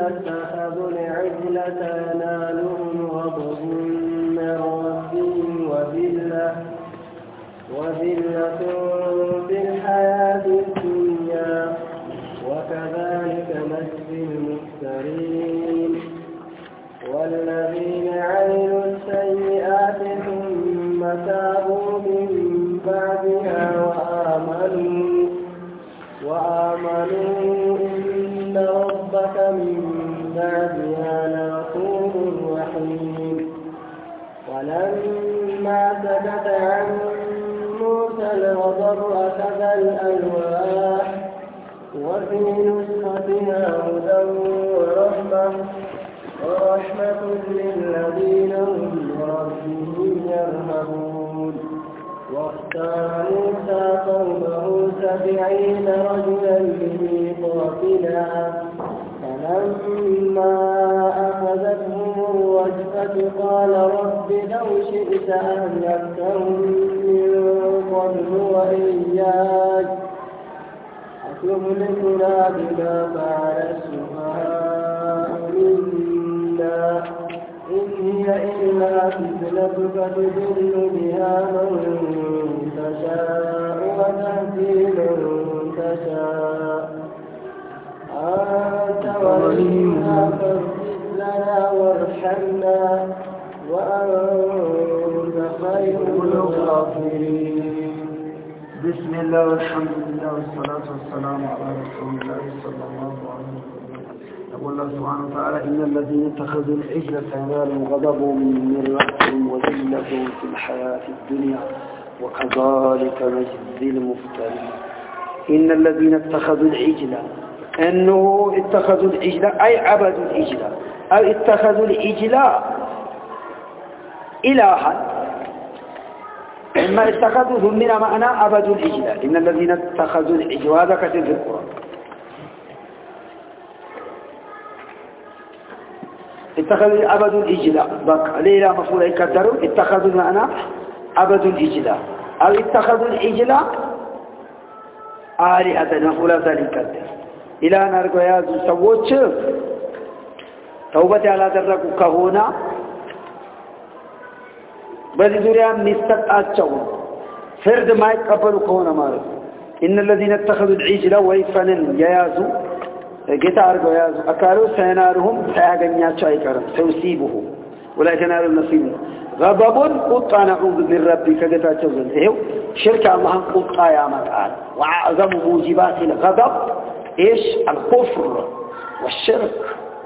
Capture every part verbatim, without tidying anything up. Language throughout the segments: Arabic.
اتخذوا العجل سينالهم غضب من ربهم وذلة وذلة في الحياة الدنيا وكذلك نجزي المفترين والذين عملوا السيئات ثم تابوا من بعدها وآمنوا وآمنوا إن ربك من بعدها لغفور رحيم ولما سكت عن موسى الغضب أخذ الألواح وفي نسختها هدى ورحمة ورحمة للذين هم بربهم يرهبون واختار موسى قومه سبعين رجلا لميقاتنا فلما أخذتهم الرجفة قال رب لو شئت أهلكتهم من قبل وإياي أتهلكنا بما فعل السفهاء منا إن هي إلا فتنتك تضل بها من تشاء وتهدي من تشاء أنت ولينا فاغفر لنا وارحمنا وأنت خير الغافرين. بسم الله والحمد لله والصلاة والسلام على رسول الله صلى الله عليه وسلم. يقول الله سبحانه وتعالى إن الذين اتخذوا العجل سينالهم غضب من ربهم وذلة في الحياة الدنيا وكذلك نجزي المفترين. إن الذين اتخذوا العجل أنه اتخذوا العجل أي عبدوا العجل أو اتخذوا العجل إلها إما اتخذوا ثمن معنى عبدوا العجل. إن الذين اتخذوا العجل هذا كثير في القرآن. اتخذوا عبدوا العجل بق ليلة مفعول يقدروا اتخذوا معنى عبدوا العجل أو اتخذوا العجل آلهة مفعول ذلك يقدر إلى أن أرجو يا سووش توبة على درك كهونا በዚህ ዙሪያ ሚስተጣቸው ፍርድ ማይቀበሉ ከሆነ ማለት إن الذين اتخذوا العجل ويفنن ييازوا ጌታ አርገው ያዙ አካሉ ሰናሩም ሳያገኛቸው አይቀርም ሰውሲቡሁ ولا ينال النصيب غضب قطع نعوذ بالرب ከጌታቸው ዘንድ ይሄው ሽርክ አላህን ቁጣ ያመጣል وأعظم موجبات الغضب ايش الكفر والشرك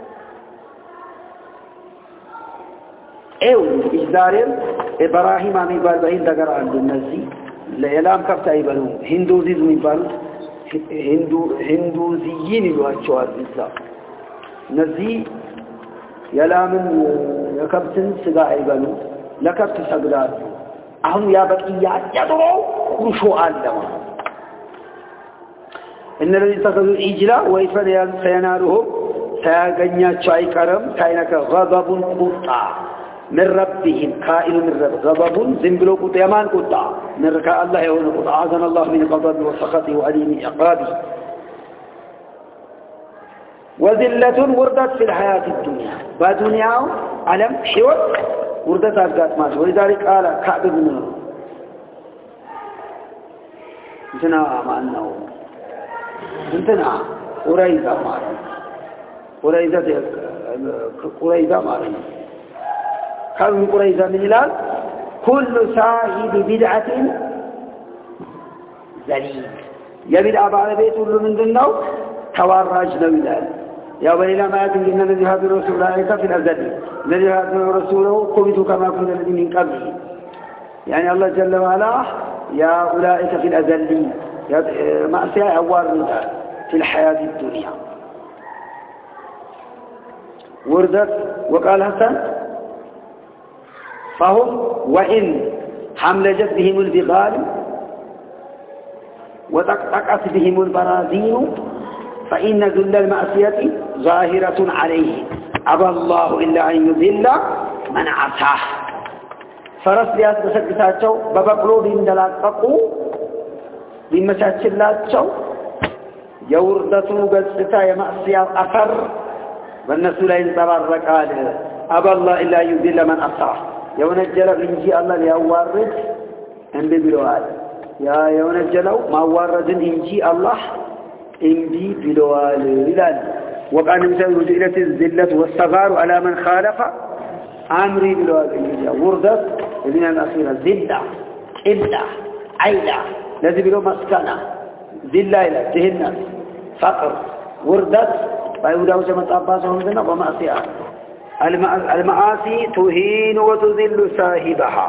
ايو إجدارين إبراهيم عمي بالبهين دقر عند النزي لإعلام كفتا يبنو هندوزيزم يبنو هندو هندوزيين يواتشوال الإسلام نزي يلامن يكبتن سقاع يبنو لكبت سقدار أهم يا بكيات يدروا وشو آلما إن الذي اتخذوا الإجلاء ويفن سينالهم سيغنيا شاي كرم كاينك غضب قطع من ربهم كائن من رب غضب زنبلو قطع يمان قطع من ركاء الله يهون قطع عاذنا الله من غضب وسخطه وعليم عقابه وذلة وردت في الحياة الدنيا بدنيا علم حوت وردت أبقات ماش ولذلك قال كعب بن انتنا ما أنه انتنا قريزة مارا قريزة قريزة مارا قالوا من قريزة من هلال كل صاحب بدعة زليل يبدأ بعد بيت كل من ذنه تواراج نويلال يا بني لا ما يتم إن الذي هذا الرسول رأيك في الأزل الذي هذا رسوله قبض كما كنت الذي من قبله يعني الله جل وعلا يا أولئك في الأزل مأسيا أوار في الحياة الدنيا وردت وقال حسن فهم وإن حملجت بهم البغال وتقطعت بهم البراذين فإن ذل المعصية ظاهرة عليه أبى الله إلا أن يذل من عصاه فرس لياس بسكتاتشو ببقلو بندلاققو بمساتشلاتشو يوردتو قصتا يمعصية أثر والناس لا ينتبرك عليه أبى الله إلا يذل من أطاع يونجلوا إنجي الله ليوارد انبي بلوال يا يونجلوا ما وارد إنجي الله انبي بلوال إلان وقال مثل وجئلت الذلة والصغار على من خالف أمري بلوال إنجي وردت الذين الأخيرة ذلة إلا عيلة لازم بلو مسكنة ذلة إلى جهنة فقر وردت فيودا وجمت أباسهم ذنب ومعصية المعاصي تهين وتذل صاحبها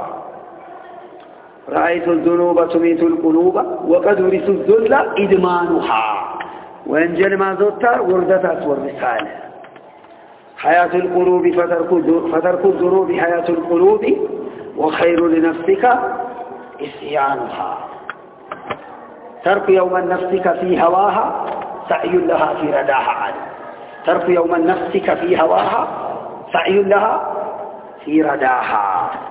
رأيت الذنوب تميت القلوب وقد ورث الذل إدمانها وإنجل ما زدت وردت والرسالة حياة القلوب فترك الذنوب حياة القلوب وخير لنفسك إسيانها ترك يوم نفسك في هواها سعي لها في رداها عنه ترك يوم نفسك في هواها سعي لها في رداها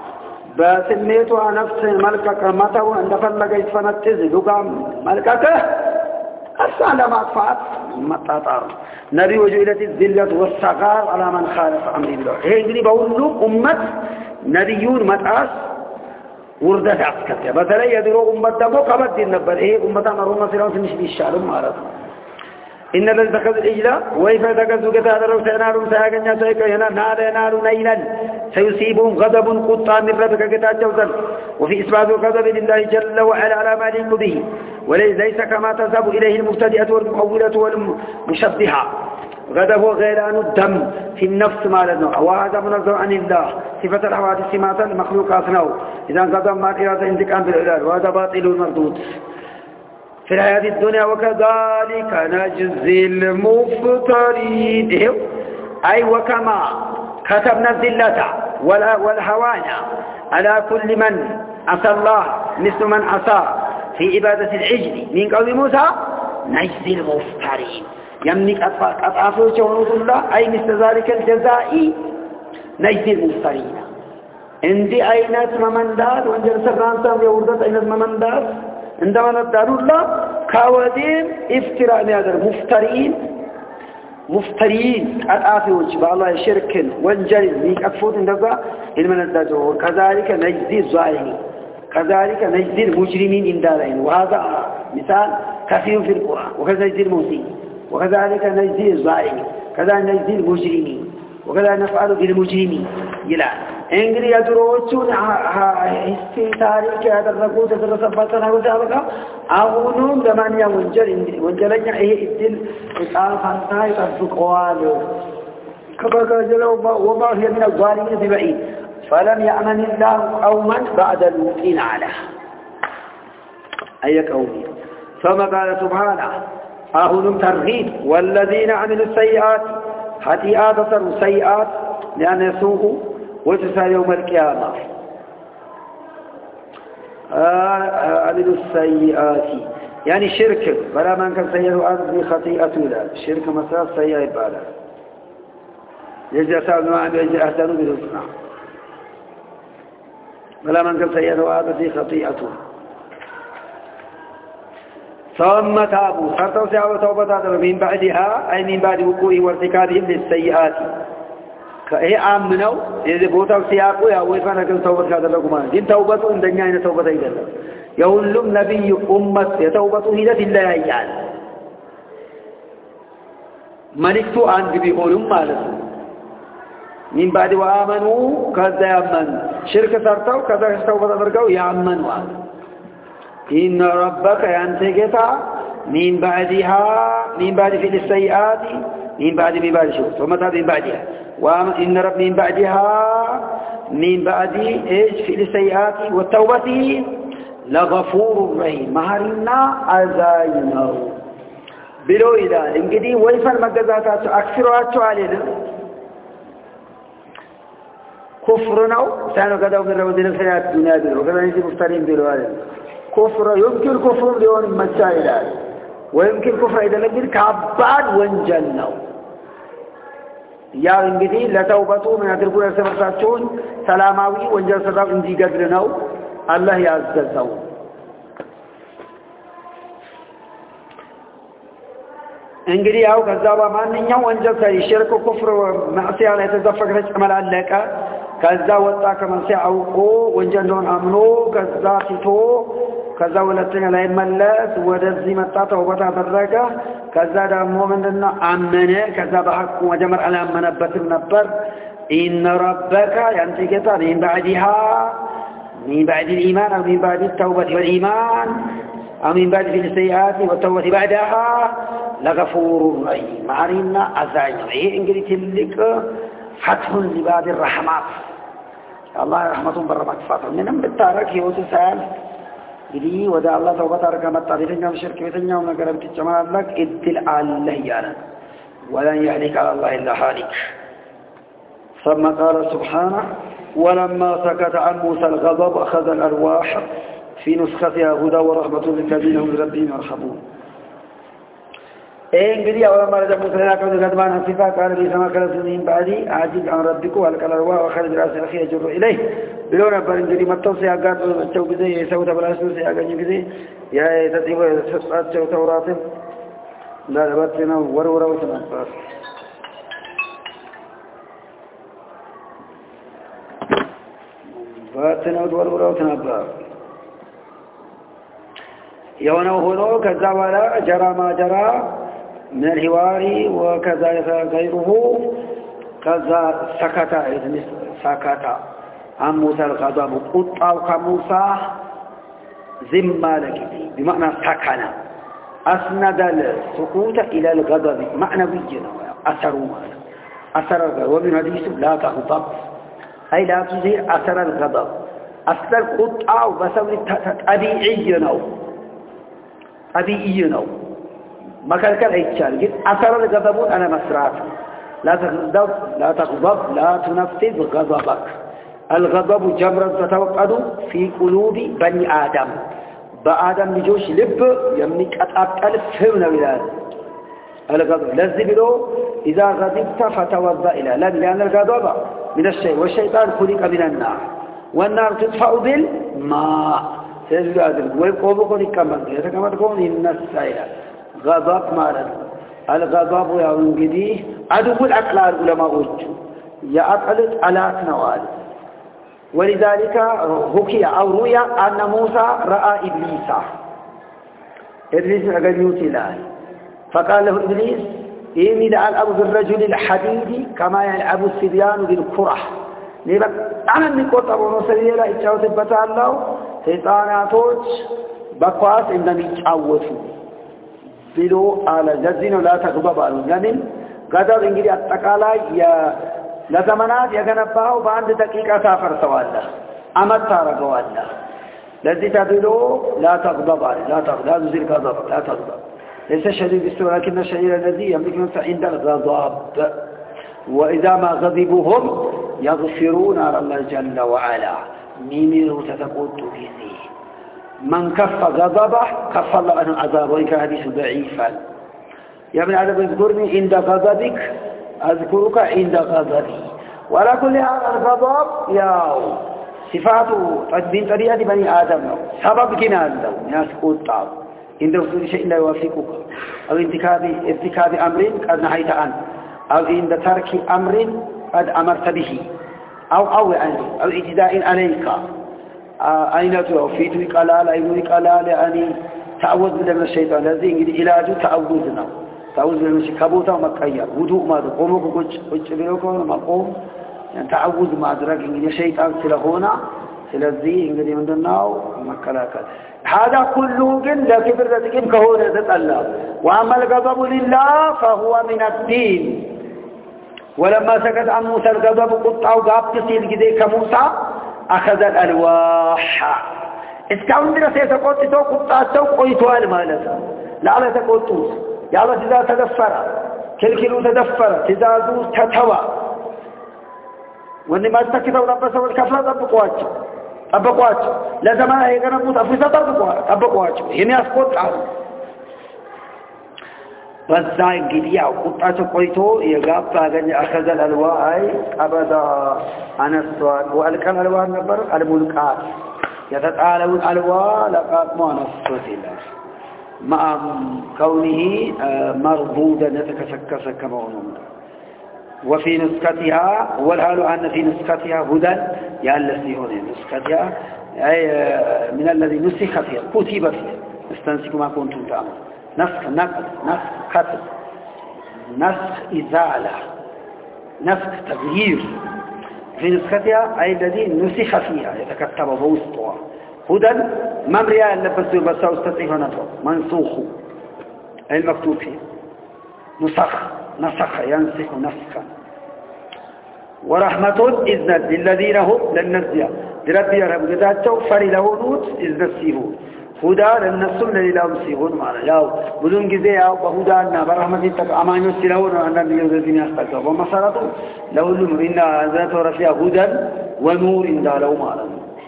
بسميتها نفس ملكك متى وأن فلق يتفنتز لقام ملكك أرسل ما أطفأت متطار نبي وجئلت الذلة والصغار على من خالف أمر الله هي يقولي بقول لهم أمة نبيون متأس وردت عسكرك مثلا يدروا أمة دمو قبض النبال إيه أمة مرون سيران سنش بيشالهم معرض إن الذي تخذ الإجلاء وإذا تكذوا كتادروا سينارهم سياغنيا سيكا هنا نار ينار نيلا سيصيبهم غضب قطع من ربك كتاد جوزا وفي إثبات غضب لله جل وعلا على ما يليق به وليس كما تذهب إليه المبتدئة والمؤولة والمشبهة غضب غيران الدم في النفس مالنا وهذا منظر عن الله صفة الحوادث ماتا المخلوقات نو إذا غضب ما إرادة انتقام بالعلال وهذا باطل المردود في الحياة الدنيا وكذلك نجزي المفترين أي وكما كتبنا الذلة والهوان على كل من عصى الله مثل من عصى في عبادة العجل من قول موسى نجزي المفترين يمنك أطعافه ونوض الله أي مثل ذلك الجزاء نجزي المفترين عندي أينات ممندات وانجل سرانسا ويوردت أينات ممندات عندما نداروا الله كاودين افتراء نادر مفترين مفترين أطعافه وجب الله شرك وانجل ميك أكفوت عندما إنما نداروا كذلك نجزي الظالمين كذلك نجزي المجرمين إن دارين وهذا مثال كثير في القرآن وكذا نجزي المسيء وكذلك نجزي الظالمين كذلك نجزي المجرمين وكذا نفعل بالمجرمين إلى إنجلي يدروچون هستي تاريخ هذا الرجوع تدرسبتنا وذلك أقولون دمانيا وانجل وانجلنا إيه إدل إقام فانتاي تفقوال كبر جلوا وما هي من الظالمين ببعيد فلم يأمن الله قوما بعد الوقين عليه أي قومي ثم قال سبحانه أهلم ترغيب والذين عملوا السيئات خطيئات صاروا سيئات لأن يسوقوا وتسال يوم القيامة عملوا السيئات يعني شرك بلا من كان سيئة أرض خطيئة لا شرك مسار سيئة إبادة يجي أسأل ما عنده يجي أحسنوا بالحسنى بلا من كان سيئة أرض خطيئة ثم تابوا صارتوا سعوا توبة من بعدها أي من بعد وقوع وارتكابهم للسيئات كأي آمنوا إذا بوتوا سياقوا يا ويفانا كل توبة كذا لكمان دين توبته إن دنيا إن توبة إذا يقولون نبي أمة يتوبته إذا في الله يعني ملكتو عن بيقولون مالس من بعد وآمنوا كذا يأمن شركة صارتوا كذا توبة ترجعوا يأمنوا إن ربك ينتقطع من بعدها من بعد في السيئات من بعد من بعد شو ثم تاب من بعدها وإن رب من بعدها من بعد إيش في السيئات والتوبة لغفور رحيم مهرنا أزاينا بلو إذا إنجدي ويفن مجازات أكثرها علينا كفرنا سانو كذا من رودين الحياة الدنيا بلو كذا نجي مفترين بلو علينا كفر يمكن كفر لون مسائل ويمكن كفر إذا لم كعباد وانجلنا يا انجدي لا توبتو من أدركوا يسمرتاتون سلاماوي وانجل صدق انجي قدرناو الله يعززو እንግዲህ ያው ከዛባ ማንኛው ወንጀል ሳይ ሽርክ ኩፍር ማዕሲያ ላይ ተዘፈቀች ተመላለቀ ከዛ ወጣ ከመንሲያ አውቆ ወንጀል እንደሆነ አምኖ ከዛ ሲቶ ከዛ ሁለተኛ ላይ መለስ ወደዚህ መጣ ተውበት አደረገ ከዛ ደግሞ ምንድነው አመነ ከዛ በሐቁ መጀመር አላመነበትም ነበር إن ربك ينتجت من بعدها من بعد الإيمان أو من بعد التوبة والإيمان أو من بعد السيئات والتوبة بعدها لغفور رحيم معرنا أزاين إيه إنجلي تلك فتح لباب الرحمات الله رحمتهم برمات فاطر منهم بالتارك يوسسال جدي ودع الله توبة تارك متعرفين يوم شرك بيتنا ونقرب تجمع لك ادل الله يانا ولن يحلك على الله إلا حالك ثم قال سبحانه ولما سكت عن موسى الغضب أخذ الأرواح في نسختها هدى ورحمة للذين هم ربهم يرحمون إيه انجلي أولا ما رجع موسى لكم غضبان صفا قال لي سما كلا سنين بعدي عاجز عن ربك وألقى الأرواح وخرج رأس أخي يجر إليه بلون أبار انجلي متو سياقات ومتو بزي يسوي تبلاسو سياقات يجزي يا تتيب سبعات جو تورات لا لبتنا ورورا وسنة فاتنا ودور وتنبأ يونه هنا كذا ولا جرى ما جرى من الحوار وكذا غيره كذا سكت إذن سكت عن موسى الغضب قطع كموسى ذمة لكذي بمعنى سكن أسند السكوت إلى الغضب معنى بيجنا أثروا أثر الغضب ومن حديث لا تغضب أي لا تظهر أثر الغضب أثر القطع بسبب طبيعي نو طبيعي نو ما كان كان يتشال أثر الغضب أنا مسرات لا تغضب لا تغضب لا تنفذ غضبك الغضب جبرا تتوقد في قلوب بني آدم بآدم نجوش لب يمنك أتأكل فهمنا بلاد الغضب لذي بلو إذا غضبت فتوضأ إلى لأن الغضب من الشيء والشيطان خلق من النار والنار تدفع بالماء سيجد هذا ويقومكم كمان يتكمل تكون إن السائل غضب مالك الغضب يا ونجدي عدو العقل العلماء وجه يا أقل على نوال ولذلك حكي أو روي أن موسى رأى إبليس إبليس أقل يوتي له فقال له إبليس إني لألعب بالرجل الحديد كما يلعب الصبيان بالكرة لذلك أنا نقول أبو نصري لا يتشاوت بتاع الله سيطاناتوች በኳስ እንደሚጫወቱ ብሎ አለ ለዚህ ነው لا تغضب አሉ ለምን غضب እንግዲህ አጠቃላይ ለዘመናት የገነባው በአንድ ደቂቃ ታፈርሰዋለህ አመት ታረገዋለህ ለዚህ ተብሎ لا تغضب አለ لا تغضب لا تزيد غضب لا تغضب ليس شديد بالسوء لكن الشديد الذي يملك نفسه عند الغضب وإذا ما غضبهم يغفرون على الله جل وعلا ميمينه تتقوت فيه من كف غضبه كف الله عنه عذابه وإن كان حديث ضعيفا يا ابن آدم اذكرني عند غضبك أذكرك عند غضبي ولا كل هذا الغضب يا صفاته من طريقة بني آدم سبب كنال له ناس قطع عند وصول شيء لا يوافقك أو ارتكاب ارتكاب أمر قد نهيت عنه أو عند ترك أمر قد أمرت به أو أو يعني أو اعتداء عليك أين توفيت قلال أيوني قلال يعني تعوذ من الشيطان الذي يجري علاج تعوذنا تعوذ من الشكابوتا ومكير وضوء ما تقومك وقج وقج بيوكم ومقوم يعني تعوذ ما أدرك إن الشيطان سلهونا سلذي إن من دناو مكلاكات هذا كله جن لا كبر ذاتكين كهون الله وأما الغضب لله فهو من الدين ولما سكت عن موسى الغضب قطع وقاب تصير كده كموسى أخذ الألواح إسكاون درا سيسقط تو قطع تو قيتوال مالتا لعل تقطوس يا الله إذا تدفر كل كيلو تدفر تزازو تتوى وإن ما استكتوا ربسا والكفلا طبقواته طبقواته لزمان يقربوا تفوسا طبقواته هم يسقط عنه በዛ እንግዲህ ያው ቁጣቸው ቆይቶ የጋባ አገኘ አከዘ አልዋይ አበዳ አነስተዋል ወልቀል አልዋ ነበር አልሙልቃት የተጣለውን አልዋ ለቃቅሞ አነስቶት ይላል مع كونه مربودا يتكسكس كما وفي نسختها والحال أن في نسختها هدى يالسي هنا نسختها أي من الذي نسخ فيها كتب فيها استنسكوا ما كنتم تعملون نسخ نقل نسخ كتب نسخ إزالة نسخ تغيير في نسختها أي الذي نسخ فيها يتكتب بوسطها هدى ممريا لبسوا بسوا استطيعوا نطوا منسوخ أي المكتوب فيه نسخ نسخ ينسخ نسخا ورحمة إذن للذين هم للنزيا لربي يرهب قداتوا فلله نوت إذن السيهون هدى للنسل للهم سيهون معنا ياو بدون جزي ياو بهدى أننا برحمة تك أمان يسلهون أننا يوزدين يستقلوا وما صارتوا له النور إنا ذات ورفيا هدى ونور إن دالوا معنا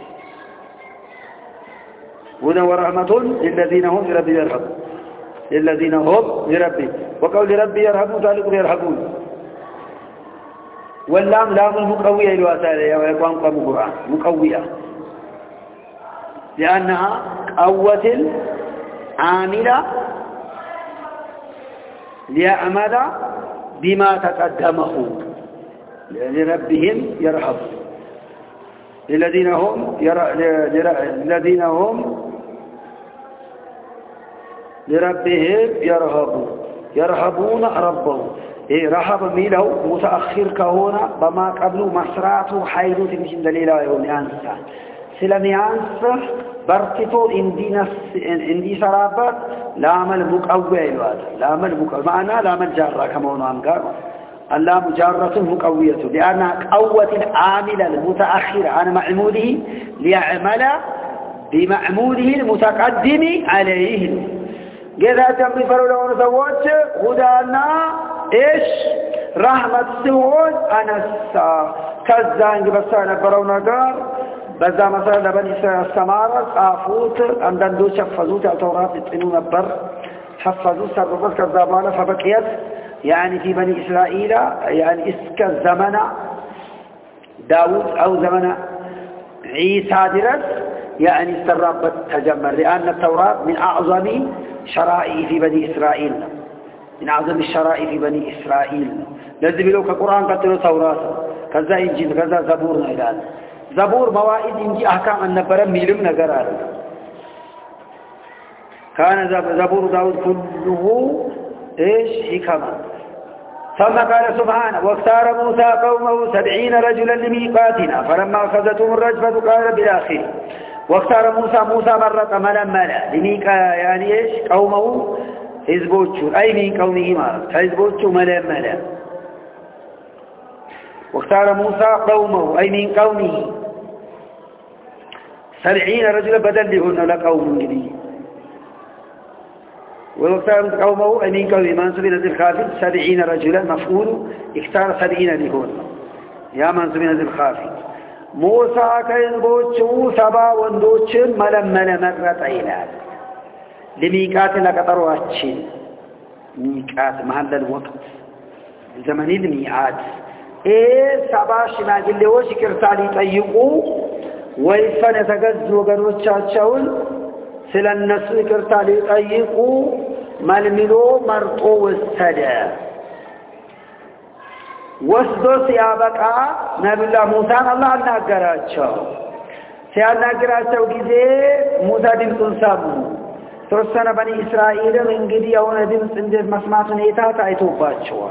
هدى ورحمة للذين هم لربي يرهبون للذين هم لربي وقول ربي يرهبون ذلك يرهبون واللام لام المقوية الواسالة ويقوم قام القرآن مقوية لأنها قوة عاملة ليعمل بما تقدمه لربهم يرهبون للذين هم للذين هم لربهم يرهبون يرهبون ربهم إيه رهب ميلو متأخر كهونا بما قبل مسراته حيلو تمشين دليلا يوم يانسا سلم يانسا برتتو اندي اندي سرابات لامل مقوي الواد لامل مقوي معنا لامل جارة كمونو أمقار اللام جارة مقوية لأن قوة العامل المتأخر عن معموله ليعمل بمعموله المتقدم عليه جذا تمي فرولون زوج هدانا إيش رحمة سوون أنسا كذا بس أنا برونا قار بذا مثلا لبني السمارة آفوت عندن دو شفزوت التوراة يتقنون البر حفظوا سربت كذابانا فبقيت يعني في بني إسرائيل يعني إسك الزمن داود أو زمن عيسى درس يعني سربت تجمر لأن التوراة من أعظم شرائع في بني إسرائيل من أعظم الشرائع في بني إسرائيل لازم يلوك القرآن قتلوا توراة كذا إنجيل كذا زبور نيلان زبور موائد إنجي أحكام النبرة ميلم نقرار كان زبور داود كله إيش حكما ثم قال سبحانه واختار موسى قومه سبعين رجلا لميقاتنا فلما أخذتهم الرجفة قال بالآخر واختار موسى موسى مرة ملا ملا لميقا يعني إيش قومه حزبوتشو أي من قومه ما حزبوتشو ملا ملا واختار موسى قومه أي من قومه سبعين رجلا بدل لهن لقوم جديد واختار قومه أي من قومه منصوب نزل الخافض سبعين رجلا مفعول اختار سبعين لهن يا منصوب نزل الخافض موسى كحزبوتشو سبا وندوتشن ملا ملا مرة إلى لميقات لقطرواتشين ميقات محل الوقت زمن الميعاد إيه سبا شماجلوش كرتالي طيقو ويفن يتغزو وغنوچاچاون سلا النسو كرتالي طيقو ململو مرطو وستدا وسدو سيابقا نبي الله موسى الله ناغراچو سياناغراچو غيزي موسى دمصن سامو توسنا بني إسرائيل من قد يوم دمس عند مسمات نيتات أيتوباتشوا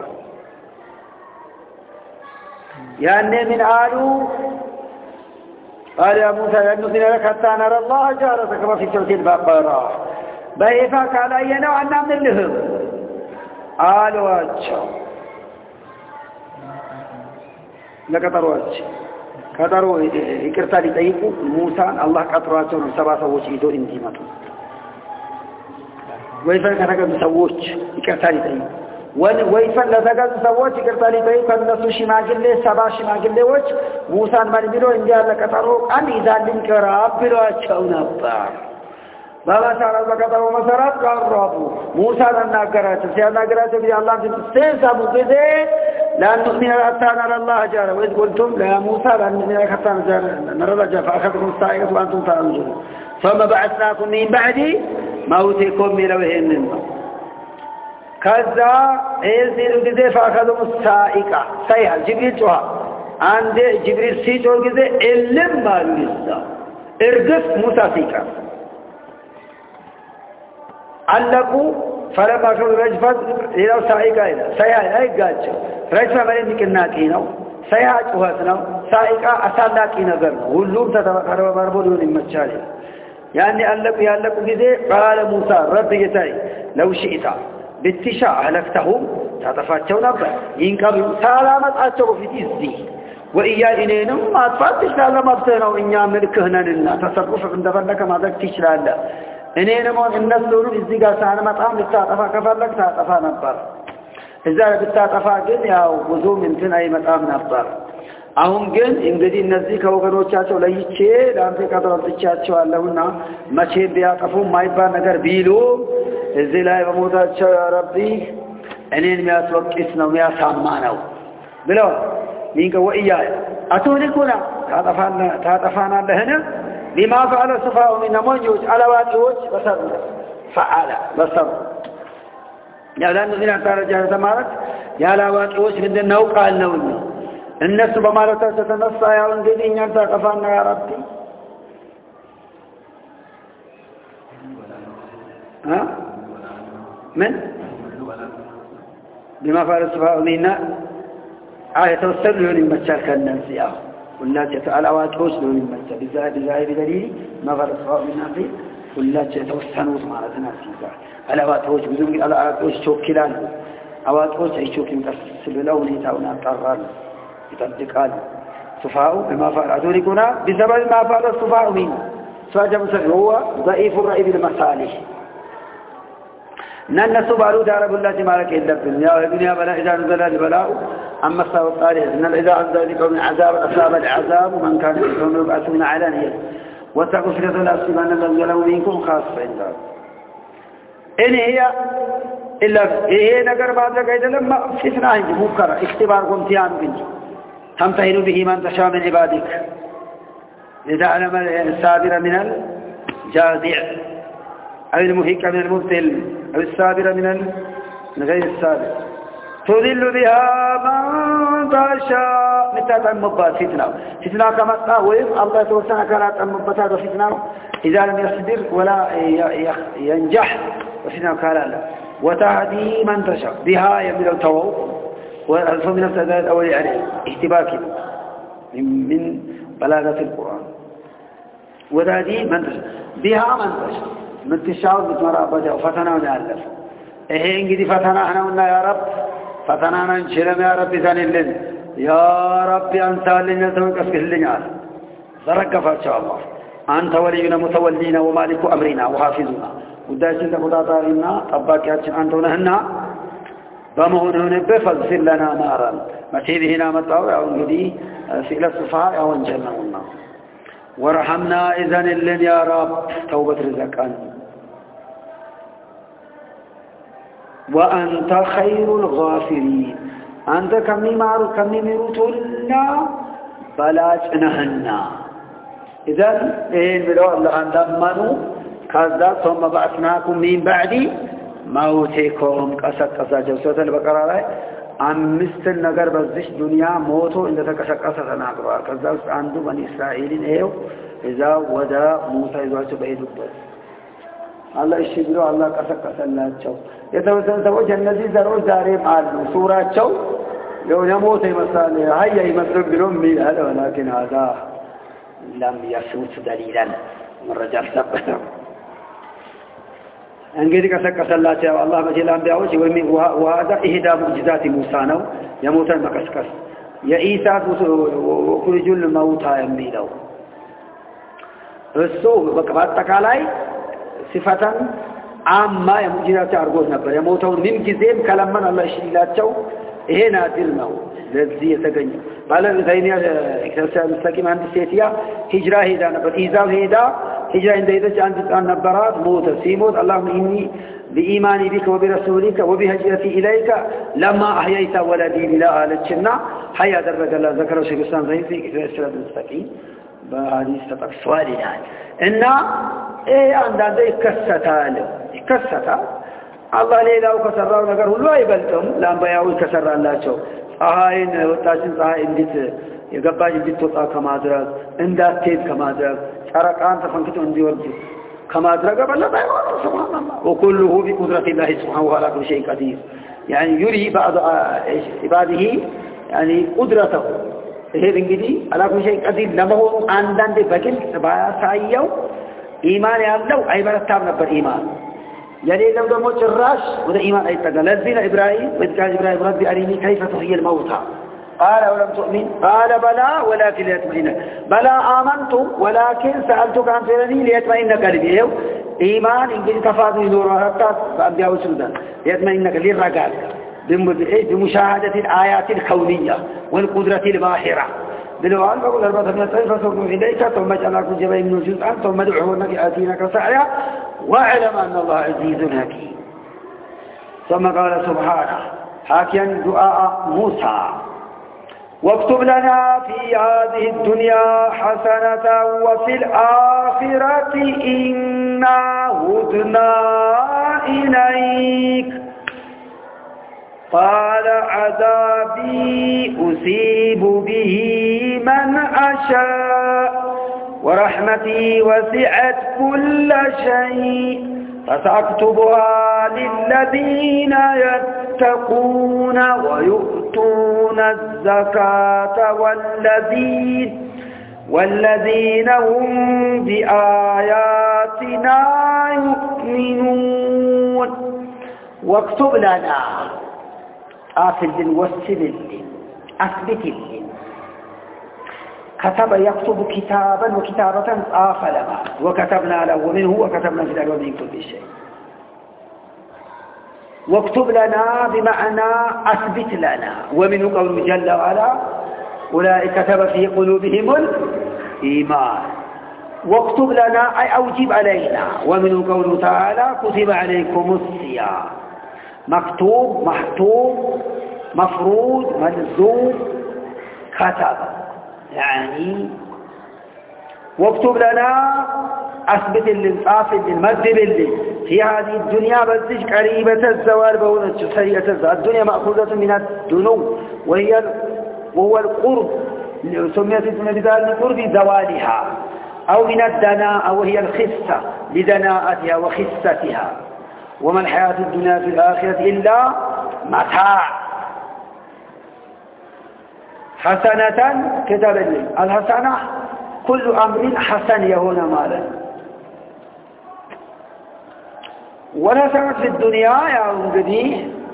يعني من آلو قال يا موسى لن نؤمن لك حتى نرى الله جارة كما في سورة البقرة بيفا قال أينا وأنا من اللهم آلو أتشوا لقطروا أتشوا قطروا إكرتالي تيقوا موسى الله قطروا أتشوا سبا سووش إيدو انتمتوا ويفن كتاكد سووش يكرتالي تاي ويفن لتاكد سووش يكرتالي تاي كنسو شماجل لي سبا شماجل لي وش موسى مرميرو انجال لكتارو أن إذا لنكراب برو أچهو نبار بابا سارا بكتارو مسارات قرابو موسى لنا قرات سيانا قرات بي الله سيسا مقده لأن نؤمن حتى نرى الله جارة وإذ قلتم لا موسى لأن نؤمن حتى نرى الله جارة فأخذكم الصائقة وأنتم تعلمون ثم بعثناكم من بعد موتكم ملوهن كذا إذن كذا فأخذوا السائقة سيها جبريل جوها عند جبريل سيجوا كذا إلهم ما لسا إرقف مساسيكا علقوا فلما كانوا رجفت إلى سائقة إلى سيها أي قاتش رجفة مريم كناكينو سيها جوهتنا سائقة أسالاكينا قرنا ولوم تتبقروا مربولون المجالي يعني علقوا يعلقوا كذا قال موسى رب يتاي لو شئت بالتشاء هلكتهم تتفاتشوا نبا ينقبوا سلامت أتشوا في تزي وإيا إنينم ما تفاتش لألا مبتنا وإنيا ملكهنا لنا تصرف عند فلك ما ذاك تشرع الله إنينم الناس دولوا إزيقا سانا مطعم للتاتفا كفلك تاتفا نبار إذا بالتاتفا قل يا وضو من تن أي مطعم نبار أهم قل إنقدي النزيك وغنوچاچو ليچه لانتي قدر تچاچو اللهنا مچه بياقفون ما يبار نگر بيلو إذي لا يبموتاچو يا ربي إنين مياس وقسنا ومياس عمانو بلو مينك وإياي أتولكنا تاتفانا لهنا بما فعل السفاء من منيوج على واتيوج بسر فعل بسر يا لأنه ذي نعتار جهة سمارك يا لا واتيوج من ذي النوق قال نوني الناس بمارتا ستنصى يا ونزيدي إن ينتا قفانا يا ربي ها من بما فعل السفاء منا آية توسل له المجال كالناس ياه والله تعالى واتوس له المجال بزاهد بزاهد بدليل ما فعل السفاء منا فيه والله توسنوا سمارة ناسيزا على واتوس بدون على واتوس شوكلان واتوس أي شوك متسل لونه تاونا طران يطبقان سفاء بما فعل أدوركنا بسبب ما فعل السفاء منا سواجه مسلم هو ضعيف الرأي بالمصالح نن سبحانه دارب الله تبارك يدبر يا ابني بلا إذا نزل البلاء أما الصلاة والطارئ إن الإذا عز ذلك من عذاب أصاب العذاب ومن كان يكون يبعثون علانية واتقوا فتنة لا تصيبن الذين ظلموا منكم خاصة إن هي إلا هي نجر بعد ذلك لما فتنة عندي مكرة اختباركم امتحان بنجي تمتحن به من تشاء من عبادك لتعلم الصابر من الجازع أو المهيك من المبتل أو الصابر من غير الصابر تذل بها من تشاء مثل المبات فتنة فتنة كما تقول الله توسعنا كانت المبتات فتنة إذا لم يصدر ولا ينجح وفتنة كالا وتهدي من تشاء بها يميل التوو والألف من السادات الأول عليه احتباك من بلاغة القرآن وتهدي من تشاء بها من تشاء من تشاء بتمرأ بجاء فتنا ونألف إيه إنجدي فتنا احنا قلنا يا رب فتنا ننشلم يا رب ثاني يا رب أنت لنا توقف كسلنا ذرك فاتشاء الله أنت ولينا متولينا ومالك أمرنا وحافظنا وداشن تقضاطارنا طباكياتنا أنت ونهنا بمهنون بفضل لنا نارا مسيد هنا مطاوع ونقدي سئل الصفاء ونجلنا النار ورحمنا إذن اللين يا رب توبة رزقان وأنت خير الغافرين أنت كمي معروف كمي مروتنا بلاج نهنا إذن إيه بلو الله أن دمنوا كذا ثم بعثناكم من بعد موتكم قسد قسد جوسة البقرة أمست النجار بزش دنيا موتو إن تكسر قسد ناقبا كذا عنده بني إسرائيل إيو إذا ودا موسى إذا بعيد بس الله يشبره الله قسد قسد لا تشوف يتوسل توجه الذي زروج داريم عالم سورة تشوف لو يموت مسألة هيا يمسرق برمي هذا ولكن هذا لم يسوس دليلا من رجال سبته انجدي كسك سلاته الله مجل انبياء وهذا احدى معجزات موسى نو يموت المكسكس يا عيسى وخرج الموتى يميلوا السو በአጠቃላይ صفه عامه የሙጂዛት አርጎት ነበር የሞተውን ምን ጊዜም ከለመን አላህ ይሽላቸው ይሄ ናድር ነው ለዚህ የተገኘ ባለ ዘይኒያ ኢክራሳ መስተቂም አንድ ሴትያ ሂጅራ ሄዳ ነበር ኢዛው ሄዳ ሂጅራ እንደሄደች አንድ ጻን ነበራት ሞተ ሲሞት አላህ ኢኒ بإيماني بك وبرسولك وبهجرتي إليك لما أحييت ولدي بلا آلتشنا حيا درج الله ذكره شيخ الإسلام زين في إكراس المستقيم بحديث تطفصوال يعني إن إيه عندنا يكستال يكستال الله ليلة وكسر ونقر هو يبلتهم لام بياوي كسر الله شو صهاين وتاجن صهاين ديت يقباج ديت توطا كما درك اندات تيد كما درك شرقان تفنكتو اندي ورد كما درك بلا سبحان الله وكله بقدرة الله سبحانه وتعالى كل شيء قدير يعني يري بعض عباده يعني قدرته هذا انجدي على كل شيء قدير لما هو عندن بكل سبايا سايو إيمان يالله أي مرتب نبر إيمان يعني لو دمو جراش وده إيمان أي تقل لذين إبراهيم وإذ قال إبراهيم ربي أريني كيف تحيي الموتى قال ولم تؤمن قال بلى ولكن ليطمئن بلى آمنت ولكن سألتك عن سيرني ليطمئن قلبي إيمان إن كنت تفاضل نورها حتى فأبدأ وسودا ليطمئن قلبي الرقال بمشاهدة الآيات الكونية والقدرة الباهرة بالوان فقل أربعة من الطيب فسرنوا إليك ثم جعلكم جبين من جزءا ثم دعوهنك آتينك سعيا واعلم أن الله عزيز حكيم ثم قال سبحانه حاكيا دعاء موسى واكتب لنا في هذه الدنيا حسنة وفي الآخرة إنا هدنا إليك قال عذابي أصيب به من أشاء ورحمتي وسعت كل شيء فسأكتبها للذين يتقون ويؤتون الزكاة والذين والذين هم بآياتنا يؤمنون واكتب لنا آفل وسل أثبت كتب يكتب كتابا وكتابة آفل ما وكتبنا له ومنه وكتبنا في الألوان من كل شيء واكتب لنا بمعنى أثبت لنا ومنه قول جل وعلا أولئك كتب في قلوبهم الإيمان واكتب لنا أي أوجب علينا ومنه قوله تعالى كتب عليكم الصيام مكتوب محتوب مفروض ملزوم كتب يعني واكتب لنا أثبت للصافي للمد باللي في هذه الدنيا بزج قريبة الزوال بولد سيئة الزوال الدنيا مأخوذة من الدنو وهي وهو القرب سميت اسم بذلك القرب زوالها أو من الدناء وهي الخسة لدناءتها وخستها وما الحياة الدنيا في الآخرة إلا متاع حسنة كتب لي الحسنة كل أمر حسن يهون مالا والحسنة في الدنيا يا أمجدي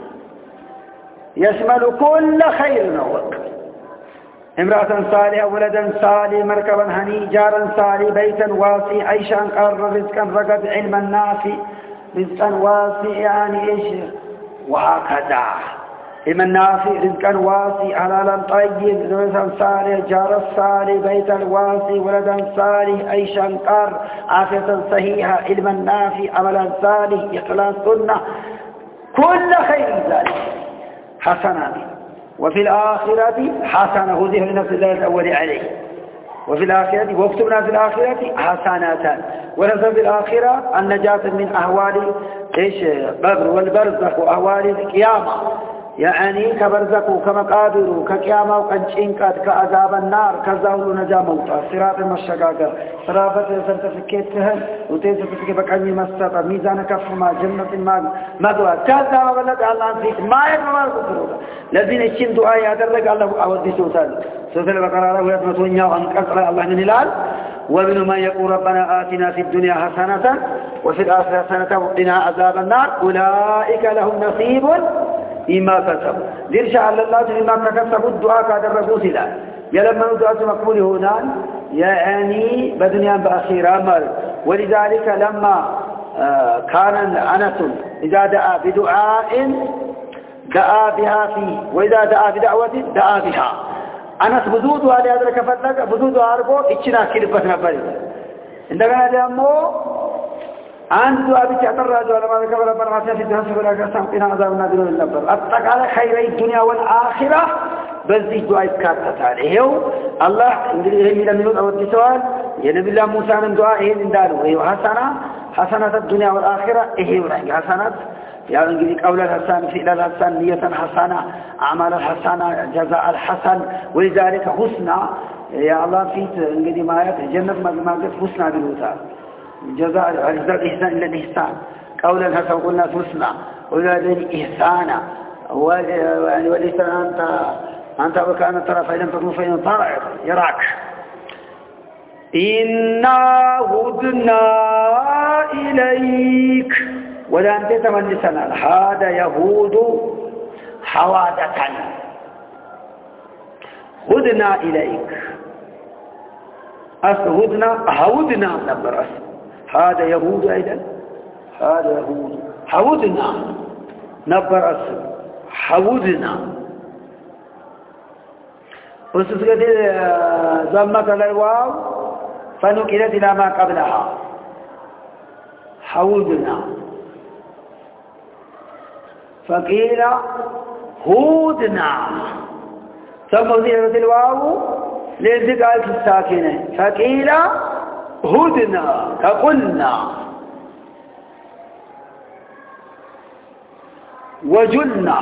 يشمل كل خير نوك امرأة صالحة ولدا صالح مركبا هني جارا صالح بيتا واسع عيشا قرر رزقا رقد علما نافع رزقا واسع يعني ايش وهكذا علما نافع رزقا واسع حلالا طيب رزقا صالح جارا صالح بيتا واسع ولدا صالح عيشا قرر عافية صحيحة علما نافع عملا صالح إخلاص سنة كل خير ذلك حسنات وفي الآخرة حسنة هذه لنفس الله الأول عليه وفي الآخرة واكتبنا في الآخرة حسنات ونزل في الآخرة النجاة من أهوال إيش ببر والبرزخ وأهوال القيامة يعني كبرزخ كمقابر كقيامة وكنشنكات كعذاب النار كزاول نجا موتا صراط المشقاقر صرافة سرتفكيتهن وتيسفكي بقاني مستطر ميزان كفما جنة ما مدوى كذا وبلد الله فيك ما يقرر كفروه الذين يشين دعاء يدرق الله أودي سوسال سوسال بقرار ويد متونيا وانكسر الله من الهلال ومن ما يقول ربنا آتنا في الدنيا حسنة وفي الآخرة حسنة وقنا عذاب النار أولئك لهم نصيب إما كسبوا ليرشاء الله بما كسبوا الدعاء كادر رسولا يلما الدعاء مقبول هنا يعني بدنيا بأخيرا مر ولذلك لما كان أنس إذا دعا بدعاء دعا بها فيه وإذا دعا بدعوة دعا بها أنس بدودها لهذا كفتلك بدودها أربو إتشنا كلبة نبري عندما دعمو أنت أبي تعتر رجل ما ذكر ربنا في الدنيا ولا قسم إن عذاب النار النبر أتق على خير الدنيا والآخرة በዚህ ዱዓ ይካተታል ይሄው አላህ እንግዲህ ይሄን ለሚለው አወጥቷል የነብዩ الله ሙሳንም ዱዓ ይሄን እንዳለው ይሄው ሐሰና ሐሰናት الدنيا والاخره ይሄው ላይ ሐሰናት ያው እንግዲህ قول الحسن فعل الحسن نيه حسنه اعمال الحسنه جزاء الحسن ولذلك حسنى يا الله فيت እንግዲህ ማለት ጀነት ማግኘት حسنى ብሎታል جزاء الإحسان إلا الإحسان قولا حسن قلنا حسنى ولذلك إحسانا والإحسان أنت أنت وكأن ترى فإن لم تكن فإن طرع يراك إنا هدنا إليك ولا أنت تملسنا هذا يهود حوادة هدنا إليك أصل هدنا هودنا نبر أصل هذا يهود أيضا هذا يهود حودنا نبر أصل حودنا وستقول زمت الواو فنقلت إلى ما قبلها حودنا فقيل هودنا ثم زيادة الواو للذكاء الساكنة فقيل هدنا كقلنا وجدنا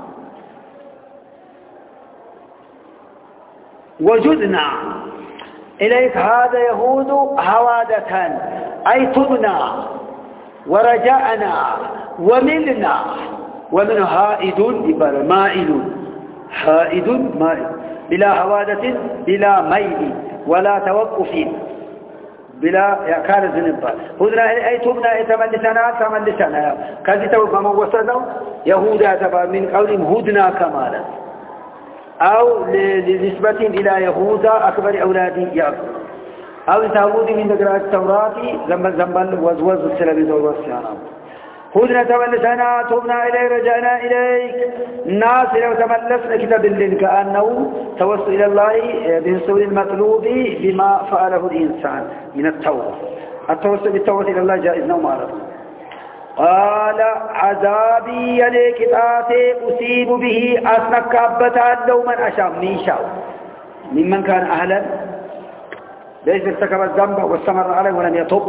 وجدنا إليك هذا يهود هوادة أي تبنا ورجعنا وملنا ومن هائد يبقى مائل هائد مائل بلا هوادة بلا ميل ولا توقف بلا كان ذنبا هدنا أي تبنا يتملسنا تملسنا كذي توقف ما وصلنا يهودا تبع من قولهم هدنا كمالا أو لنسبة إلى يهودا أكبر أولاد يعقوب أو تهود من ذكر التوراة زنبا زنبا وزوز السلام والسلام هدنا تملسنا تبنا إليه رجعنا إليك الناس لو تملسنا كتاب الليل كأنه توصل إلى الله بحصول المطلوب بما فعله الإنسان من التوبة التوصل بالتوبة إلى الله جائز نوم عرض قال عذابي يليك آتي أصيب به أسنك أبتا لو من أشاء من شاء ممن كان أهلا ليس ارتكب الذنب واستمر عليه ولم يتب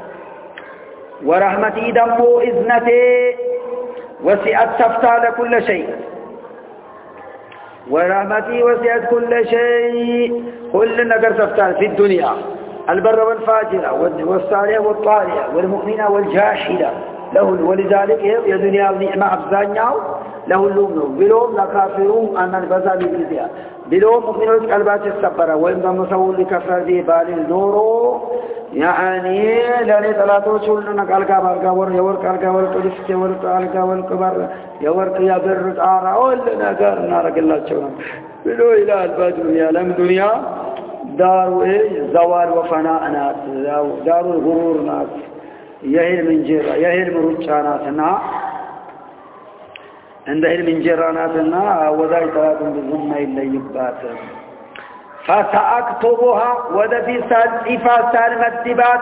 ورحمتي دمو إذنتي وسعت تفتح كل شيء ورحمتي وسعت كل شيء كل نقر تفتح في الدنيا البر والفاجرة والصالح والطالع والمؤمنة والجاحدة له ولذلك يا دنيا نعمة أبزانيا له اللوم بلوم لكافرون أن البزا بيزيا بلوم مؤمنون قلبات السبرة وإن مسؤول لكفر ذي بال النور يعني لاني ثلاثة شلنا قالكا بالكا ور يورك قالكا ور قدس يورك قالكا ور كبر يورك يا بر تعارى ولنا قرنا رك الله شلون بلو إلى الباب الدنيا لم دنيا دار زوال وفناء ناس دار الغرور ناس يهل من جرا يهل من رجاناتنا عند هل من جراناتنا وذاي ثلاثة بالظن إلا يبات فسأكتبها وذا في صفات سالمة الدبات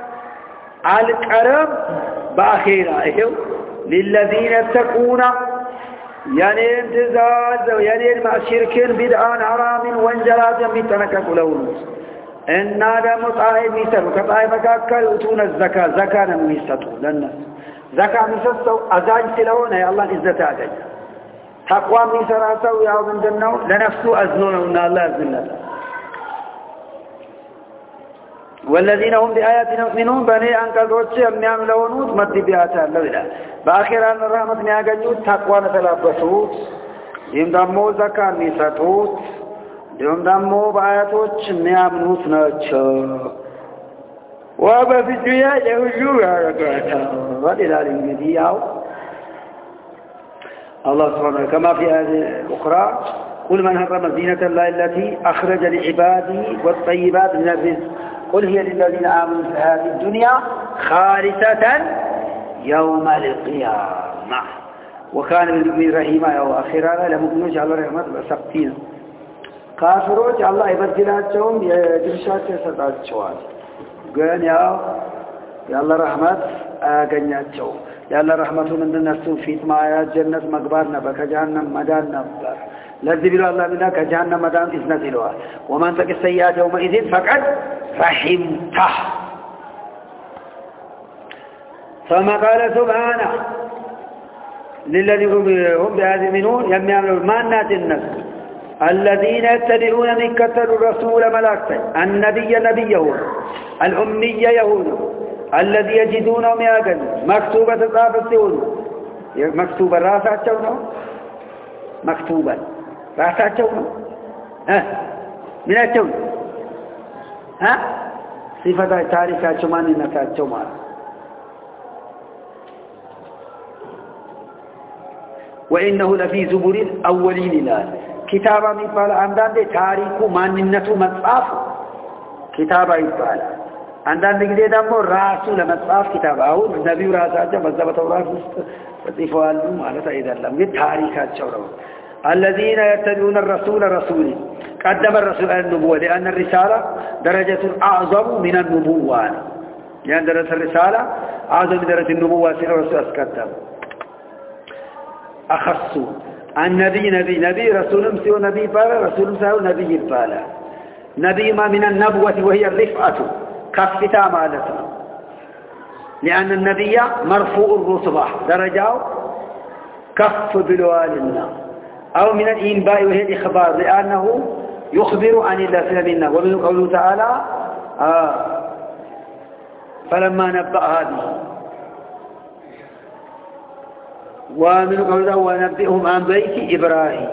الكرم بأخيرا للذين اتقون يعني امتزاز يعني مع شرك بدعان حرام وانجلات يمتنكك لهم إن هذا مطاعب ميسر وكطاعب مكاكل أتون الزكاة زكاة ميسطوا للناس زكاة ميسطوا أزاج سلون يا الله إزة أجاج تقوى ميسر أسوا يا من جنوا لنفسه أزنون إن الله أزن الله والذين هم بآياتنا يؤمنون بني أنكذوتش أم يعملون مد بآياتنا الله بآخر أن الرحمة نياجنوا تقوى نتلبسوت يم دمو زكاة ميسطوت يوم دمو بآياتوች የሚያምኑት ናቸው ወበፊትያ የሁሉ ያረጋታ ወዲላል እንግዲህ ያው الله سبحانه كما في آية أخرى قل من حرم زينة الله التي أخرج لعباده والطيبات من الرزق قل هي للذين آمنوا في هذه الدنيا خالصة يوم القيامة وكان بالمؤمن رحيما يوم أخيرا لمؤمنون جعل رحمة وسقطين ካፍሮች አላህ ይበድላቸውም የድርሻቸው ይሰጣቸዋል ግን ያው ያለ ረህመት አያገኛቸው يلا رحمته من الناس في ما جنة مقبرنا بكجهنم مداننا الذي بلا الله منك جهنم مدان إذن ذلوها ومن تك السيئات يومئذ فقد رحمته ثم قال سبحانه للذي هم بهذه منون يمياملون ما الناس الناس الذين يتبعون من كتل الرسول ملاكته النبي نبيه الأمي يهود الذي يجدونهم ياقل مكتوبة الصحابة مكتوبة راسات شونه مكتوبة راسات شونه ها من الشون ها صفة تاريخات شمان نكات شمان وإنه لفي زبور الأولين الآن كتابا يقال عندان تاريخ ماننته مصحف كتابا يقال عندان دغدي دمو راسو لمصحف كتاب او نبي راساቸው በዛ በተውራት ውስጥ ተጽፈዋል ማለት አይደለም ግን ታሪካቸው ነው الذين يتبعون الرسول رسول قدم الرسول النبوة لأن الرسالة درجة أعظم من النبوة لأن درجة الرسالة أعظم من درجة النبوة سير الرسول أسكتم أخص النبي نبي نبي رسول مسيو نبي بالا رسول مسيو نبي بالا نبي ما من النبوة وهي الرفعة كفتا مالتنا لأن النبي مرفوع الرتبة درجة كف بالوالنا أو من الإنباء وهي الإخبار لأنه يخبر عن الله سبحانه ومن قوله تعالى آه فلما نبأ هذه ومن قوله ونبئهم عن بيت إبراهيم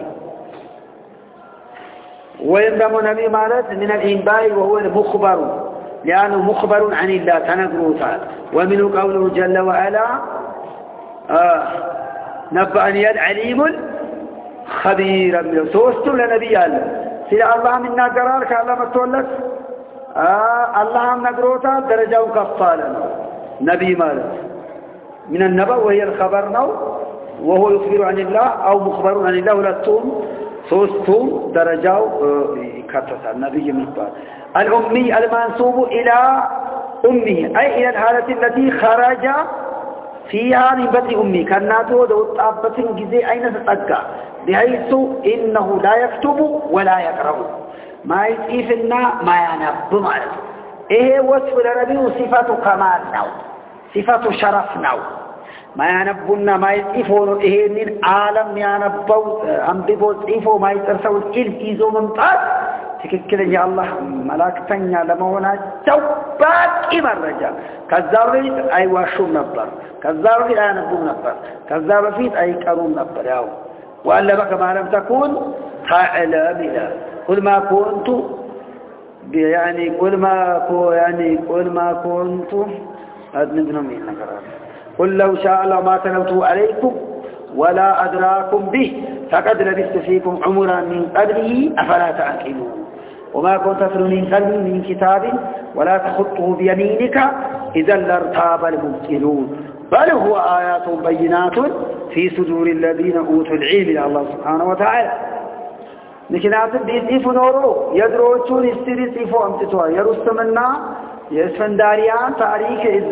ويندم نبي مالت من الإنباء وهو المخبر لأنه مخبر عن الله تنقروتا ومن قوله جل وعلا آه نبأني العليم خبير منه سوستم لنبي الله سيد الله منا قرارك الله متولك آه الله نقروتا درجة كفالا نبي مالت من النبأ وهي الخبر نو وهو يخبر عن الله أو مخبر عن الله ولا توم سوستم درجة كتتا النبي مقبال الأمي المنسوب إلى أمه أي إلى الحالة التي خرج فيها من بطن أمي كالناتو دو طابة جزي أين تتقى بحيث إنه لا يكتب ولا يقرأ ما يتئفنا ما ينب معه إيه وصف لربيه صفة كمال نو صفة شرف نو ما ينبنا ما يتئفون إيه من عالم ينبو أنببو تئفو ما يترسو الإلف إيزو ممتاز تككلن يا الله ملاكتنيا لمهوناቸው ባቂ መረጃ ከዛ በፊት አይዋሹም ነበር ከዛ በፊት አያነቡም ነበር ከዛ በፊት አይቀሩም ነበር ያው ወአለበከ ማለም ተኩን تعلم قل ما كنت يعني قل ما يعني قل ما كنت أدنبنا من نقرأ قل لو شاء الله ما تلوته عليكم ولا أدراكم به فقد لبثت فيكم عمرا من قبله أفلا تعقلون وما كنت تتلو من قبل من كتاب ولا تخطه بيمينك إذا لارتاب المبطلون بل هو آيات بينات في صدور الذين أوتوا العلم إلى الله سبحانه وتعالى ምክንያቱም ቢጽፉ ኖሮ የድሮቹን ሂስትሪ ጽፎ አምጥቷል የሩስተምና የእስፈንዳሪያን ታሪክ እዛ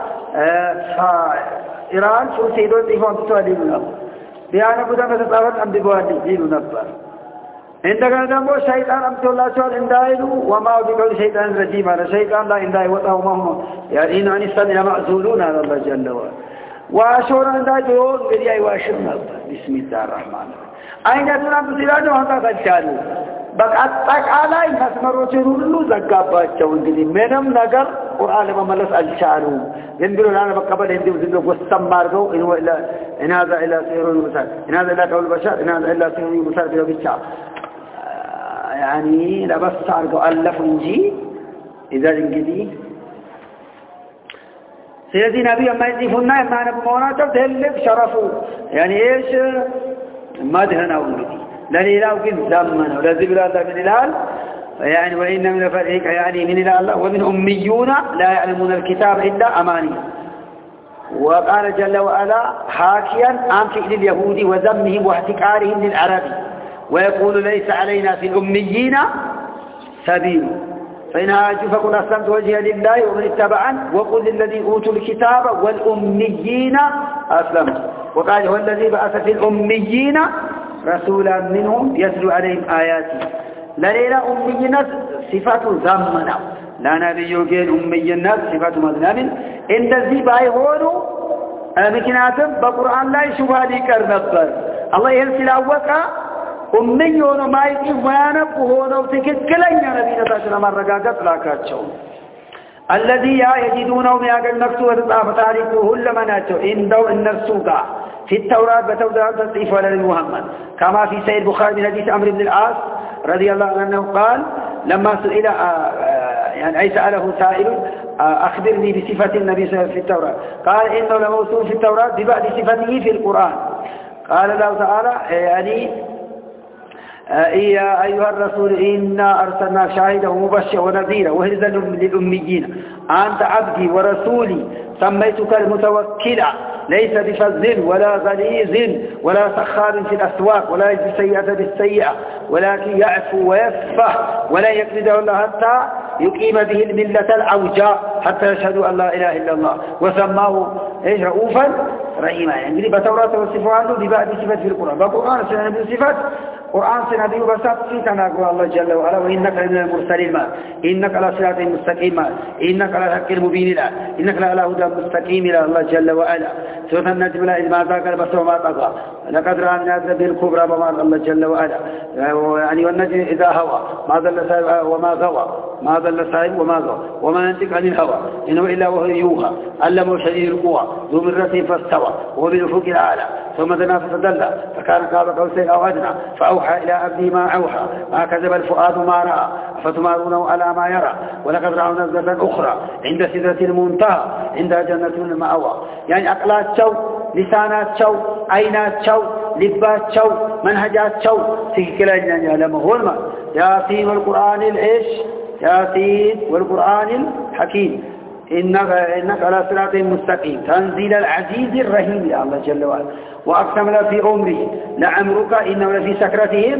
ኢራን ሱሴዶ ጽፎ አምጥቷል ይሉ ነበር ቢያነቡ ተመጣጣን አንብበዋል ይሉ ነበር እንደገና ደግሞ ሸይጣን አምጥቶላቸዋል እንዳይሉ ወማው ቢቀል ሸይጣን ረጂም አለ ሸይጣን ላይ እንዳይወጣው ማሙ ያዲን አንስተን ያማዙሉን አለ الله جل وعلا ዋሾራ እንዳይጆ እንግዲህ አይዋሽም ነበር ቢስሚላህ الرحمن አይነቱን አብሲላዶ አንታታቻሉ በአጠቃላይ መስመሮችን ሁሉ ዘጋባቸው እንግዲህ ምንም ነገር ቁርአን ለመመለስ አልቻሉም እንግዲህ ለና በቀበል እንዲው ዝም ወሰም አድርገው እናዛ ኢላ ሲሩ ይመሳል እናዛ ኢላ ቀውል በሻር እናዛ ኢላ ሲሩ ይመሳል ብለው ብቻ يعني ለበስ አድርገው አለፉ እንጂ اذا እንግዲህ ስለዚህ ነብዩ የማይጽፉና የማያነቡ መሆናቸው ትልቅ ሸረፉ يعني ايش مدهنا ولدي لليلاو كن زمنه لذي بلا الله من الهال يعني وإن من فريق يعني من إله الله ومن أميون لا يعلمون الكتاب إلا أماني وقال جل وعلا حاكيا عن فعل اليهود وذمهم واحتكارهم للعرب ويقول ليس علينا في الأميين سبيل فإن هاجوا فقل أسلمت وجهي لله ومن اتبعن وقل للذي أوتوا الكتاب والأميين أسلمت. وقال هو الذي بعث في الأميين رسولا منهم يتلو عليهم آياته. لليلة أميين صفات زمنا لا نبي يوجد أميين صفات مذنب إن الذي بايهونوا مكناتهم بقرآن لا يشوفها لكر نبر الله يهلسل أوكا أمي هونو ما يقف ويانب وهونو تكتلين يا نبي نتاشر مرقاقات لا كاتشون الذي يجدونه مياقل مكتوبة الله فتاريخه لمناته عنده النرسوقا في التوراة بتوراة تصريف ولا للمهمد كما في سيد بخاري من حديث عمرو بن العاص رضي الله عنه قال لما سئل يعني أي سأله سائل أخبرني بصفة النبي صلى الله عليه وسلم في التوراة قال إنه لموصوف في التوراة ببعض صفته في القرآن قال الله تعالى يعني يا أيها الرسول إنا أرسلناك شاهدا ومبشرا ونذيرا وهرزا للأميين أنت عبدي ورسولي سميتك المتوكلا ليس بفذ ولا غليظ ولا سخار في الأسواق ولا يجزي السيئة بالسيئة ولكن يعفو ويصفح ولا يقبضه الله حتى يقيم به الملة العوجاء حتى يشهدوا أن لا إله إلا الله وسماه إيش رؤوفا رحيما. يعني بتوراة وصفه عنه ببعض صفات في القرآن بقرآن سنة من صفات قرآن سنبي وبسط في تناقض الله جل وعلا وإنك لمن المرسلين ما إنك على صراط مستقيم ما إنك على الحق المبين لا إنك على هدى مستقيم إلى الله جل وعلا. سورة النجم لا إذ ما ذاك البصر وما طغى لقد رأى من آيات ربه الكبرى بما الله جل وعلا. يعني والنجم إذا هوى ما ضل سائب وما غوى ما ضل سائب وما غوى وما ينطق عن الهوى إنه إلا وهو يوحى علمه شديد القوى ذو مرة فاستوى وهو بالأفق الأعلى ثم دنا فتدلى فكان قاب قوسين أو أدنى فأوحى إلى عبده ما أوحى ما كذب الفؤاد ما رأى فتمارونه على ما يرى ولقد رأوا نزلة أخرى عند سدرة المنتهى عندها جنة المأوى. يعني أقلات شو لسانات شو عينات شو لبات شو منهجات شو في كلا جنان يعلمه هو ياسين والقرآن العيش ياسين والقرآن الحكيم إنك, إنك على صراط مستقيم تنزيل العزيز الرحيم يا الله جل وعلا. وأقسم له في عمره لعمرك إنه لفي سكرتهم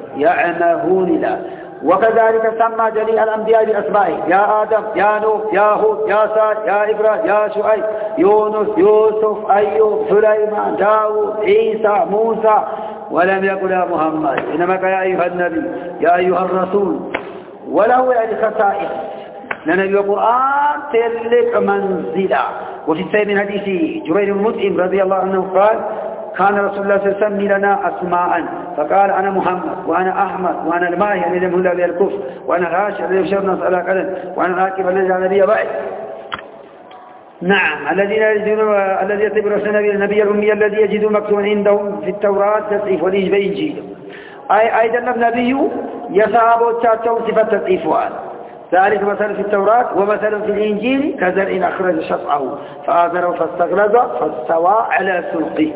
يعمهون له. وكذلك سمى جميع الأنبياء بأسمائه يا آدم يا نوح يا هود يا صالح يا إبراهيم يا شعيب يونس يوسف أيوب سليمان داود عيسى موسى ولم يقل يا محمد إنما يا أيها النبي يا أيها الرسول وله يعني خصائص لنبي القرآن تلك منزلا. وفي السيد من حديث جبير بن مطعم رضي الله عنه قال كان رسول الله صلى الله عليه وسلم لنا أسماء فقال أنا محمد وأنا أحمد وأنا الماهي الذي يمهل لي الكفر وأنا الهاشر الذي يشرنا صلى قدم وأنا الراكب الذي على نبي بعد. نعم الذين يجدون الذي يطلب رسول النبي الأمي الذي يجدون مكتوبا عندهم في التوراة تصريف والإنجيل بإنجيل أي أيضا النبي يصحب التاتو صفة تصريف وآل ذلك مثل في التوراة ومثل في الإنجيل كزرع أخرج شطأه فآذره فاستغلظ فاستوى على سوقه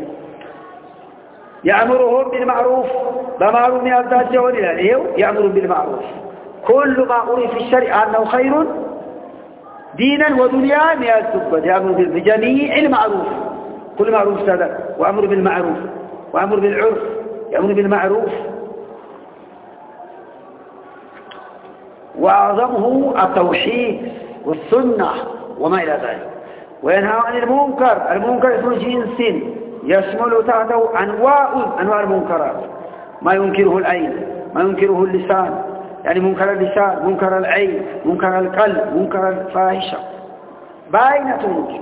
يأمرهم بالمعروف بمعروف من أبدال جوال الأليه يأمر بالمعروف كل ما أري في الشرع أنه خير دينا ودنيا من السبت يأمر بجميع المعروف كل معروف صدق وأمر بالمعروف وأمر بالعرف يأمر بالمعروف وأعظمه التوحيد والسنة وما إلى ذلك. وينهى عن المنكر المنكر اسم جنس يشمل تحته أنواع أنواع المنكرات ما ينكره العين ما ينكره اللسان يعني منكر اللسان منكر العين منكر القلب منكر الفاحشة باينة منكر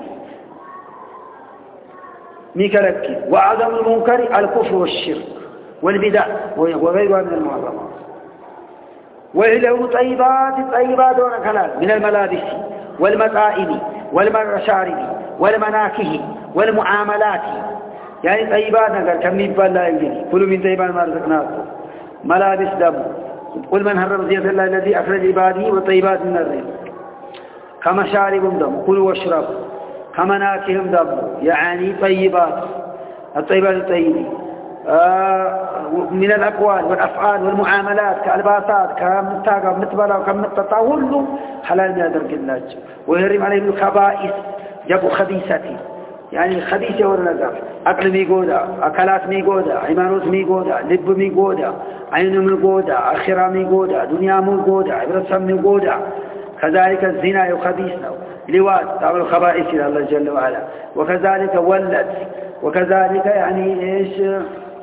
ميكالك. وأعظم المنكر الكفر والشرك والبدع وغيرها من المحرمات. وله طيبات الطيبات والكلام من الملابس والمطائم والمشارب والمناكه والمعاملات يعني طيبات نقول كم يبال لا يجري كل من طيبات ما رزقناكم ملابس دم قل من حرم زينة الله الذي أخرج عباده وطيبات من الرزق كمشارب دم كلوا واشربوا كمناكهم دم يعني طيبات الطيبات الطيبين آه من الأقوال والأفعال والمعاملات كالباسات كمتاقى متبلا وكمتطا كله حلال من درك الناج. ويهرم عليهم الخبائث جابوا خبيثتي يعني خبيثة والنزف أكل ميقودا أكلات ميقودا عمانوت ميقودا لب ميقودا عين ميقودا أخرى ميقودا دنيا ميقودا عبرة ميقودا كذلك الزنا خبيث لواط تعمل خبائث إلى الله جل وعلا وكذلك ولد وكذلك يعني إيش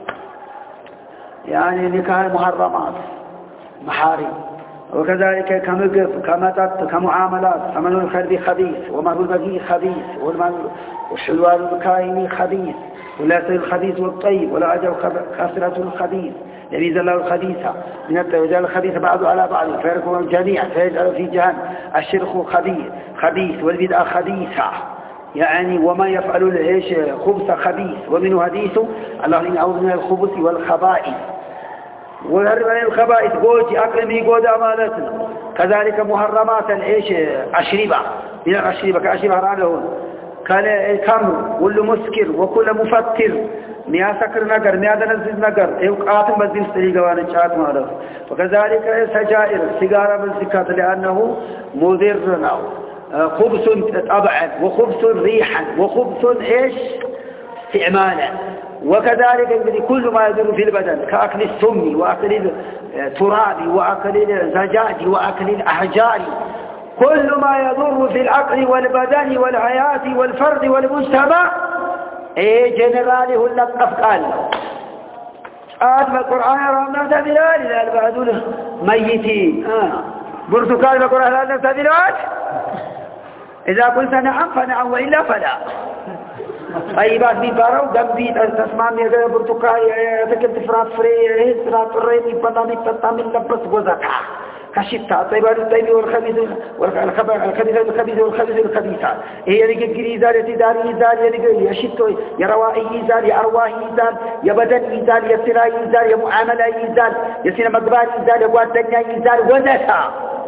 يعني نكاح المحرمات محارم وكذلك كمقف كمتت كمعاملات ثمن الخرب خبيث ومهر البذيء خبيث والشلوان الكائن خبيث واللاسل الخبيث والطيب والعجل خاسرة الخبيث يميز الله الخبيثة من التوجال الخبيث بعض على بعض فيركم الجميع فيجعل في جهنم الشرك خبيث خبيث والبدعة خبيثة يعني وما يفعل العيش خبث خبيث ومنه حديث الله إن أعوذ من الخبث والخبائث والهرب من الخبائث قوتي أقلمي قود أمانتنا كذلك محرمات العيش أشربة من الأشربة كأشربة رانهون كالكم كل مسكر وكل مفتر ميا سكر نقر ميا دنزل نقر يوقات مزين سريقوان الشعات مالف وكذلك سجائر سيجارة بالزكاة لأنه مضر خبث طبعا وخبث ريحا وخبث إيش استعمالا وكذلك كل ما يدور في البدن كأكل السم وأكل التراب وأكل الزجاج وأكل الأحجار كل ما يضر في العقل والبدن والحياة والفرد والمجتمع ايه جنرالي هو لك أفقال آدم القرآن رامنا سبيلات إذا البعدون ميتين آه. برتقال القرآن رامنا سبيلات إذا قلت نعم فنعم وإلا فلا طيبات بيبارو دمبي تسمع ميغا برتقال تكلت فرافري فرافري بطامي بطامي لبس وزكا كشتا طيبات الطيب والخبيث والخبيث والخبيث والخبيث والخبيثات هي اللي كجري زال يتدار يزال اللي يشتو يروائي يزال يأرواح يزال يبدن يزال يسرى يزال يمعاملة يزال يسير مقبار يزال يقوات دنيا يزال وزكا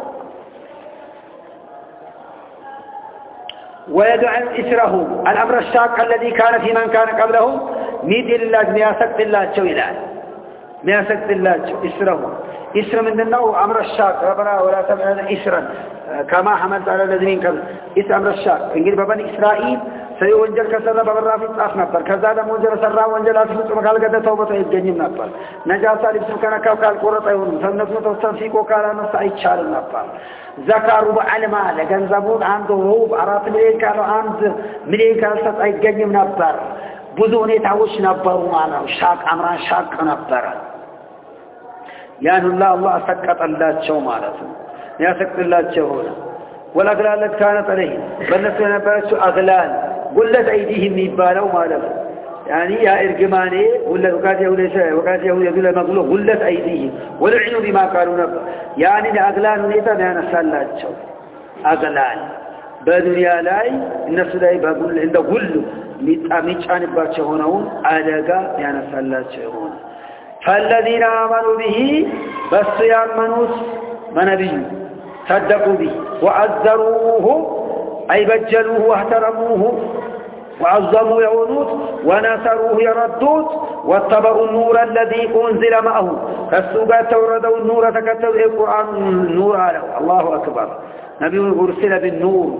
ويدعو إسره الأمر الشاق الذي كان في من كان قبله ميد الله مياسك الله شويلان مياسك الله إسره إسر من النوع أمر الشاق ربنا ولا تبعنا إسرا كما حملت على الذين قبل إسر أمر الشاق إنجل ببني إسرائيل سيوانجل كسر ببرا في الطاف نبر كذا منجل سرا وانجل أسفل مقال قد توبة يتجنم نبر نجاسة لبسم كان كوكال قرطة يون سنة توصنفيك وكالا نصعيد شار نبر زكاة ربع المال جنزبون عنده روب عراف مليل كانوا عند مليل كانوا سطع يتجنم نبر بذوني تعوش نبروا معنا شاك عمران شاك نبر يعني الله الله سكت الله تشو مالته يا سكت الله تشو والأغلال التي كانت عليهم بل نسينا بلسوا أغلال قلت أيديهم يبالوا مالته يعني يا إرجماني ولا وقات يقول شيء وقات يقول مغلوب قلت أيديهم ولعنوا بما قالوا نبأ يعني أغلال نيتا نانا سالات شو أغلال بدنيا لاي الناس لاي بقول عند قلوا ميت عن باتشهونون علاقة نانا سالات شهون فالذين آمنوا به بس يأمنوا منبيه صدقوا به وعذروه أي بجلوه واحترموه وعظموا يعونوت ونصروه يردوت واتبعوا النور الذي أنزل معه فالسوقات توردوا النور تكتبوا القرآن النور عليه الله أكبر نبي أرسل بالنور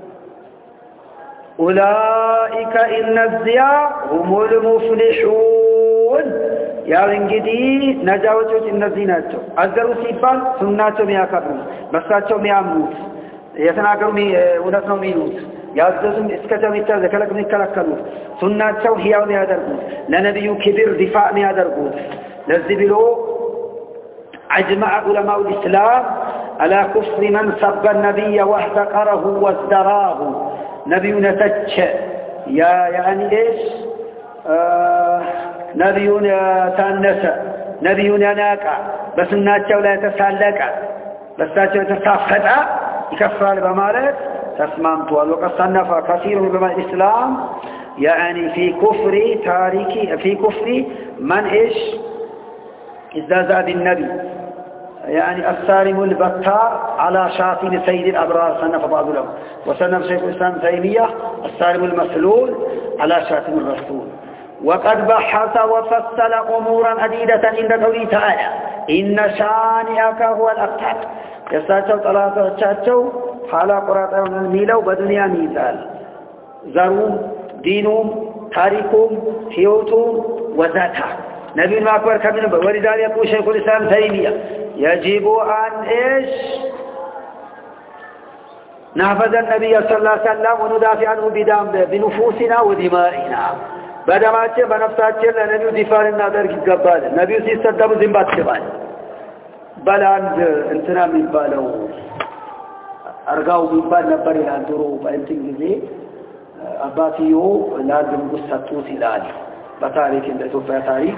أولئك إن الزياء هم المفلحون يا انجدي نجاوتوا النزيناتهم أذروا سيفان سناتهم يكبرون بساتهم يامنوت يتناقروا ونسنوا مينوت يعززهم اسكتهم يتعزى كلكم يتكلكلون سناتهم هياهم يادرقون لنبي كبير دفاع يادرقون لذبلوا أجمع علماء الإسلام على كفر من سب النبي واحتقره وازدراه نبي نتج يا يعني إيش آه نبي تانس نبي ناقع بس الناتشو لا يتسالق بس ناتشو يتسافد يكفر بمالك تسمامتوا وقد صنف كثير من علماء الإسلام يعني في كفر تاريخي في كفر من إيش ازدازا بالنبي يعني السالم البتار على شاطئ سيد الأبرار صنف بعض لهم وصنف شيخ الإسلام تيمية السالم المسلول على شاطئ الرسول وقد بحث وفصل أمورا عديدة عند قوله تعالى إن شانئك هو الأبتر يستاذوا ثلاثة تشاتوا حالا قراتهم الميلة وبدنيا ميزال زروم دينهم تاريخهم حيوتهم وذاتها نبي ما أكبر كمين ولذلك يقول شيخ الإسلام تيمية يجب أن إيش نحفظ النبي صلى الله عليه وسلم وندافع عنه بدم بنفوسنا ودمائنا بدماتنا بنفساتنا لنبي دفاع النادر قبال النبي سيستدب زنبات شبال بل عند انتنا من بالو أرجعوا من بال نبري لاندرو بأنتم جزء أباتيو لازم قصتوس الآلي بتاريخ إن توفى تاريخ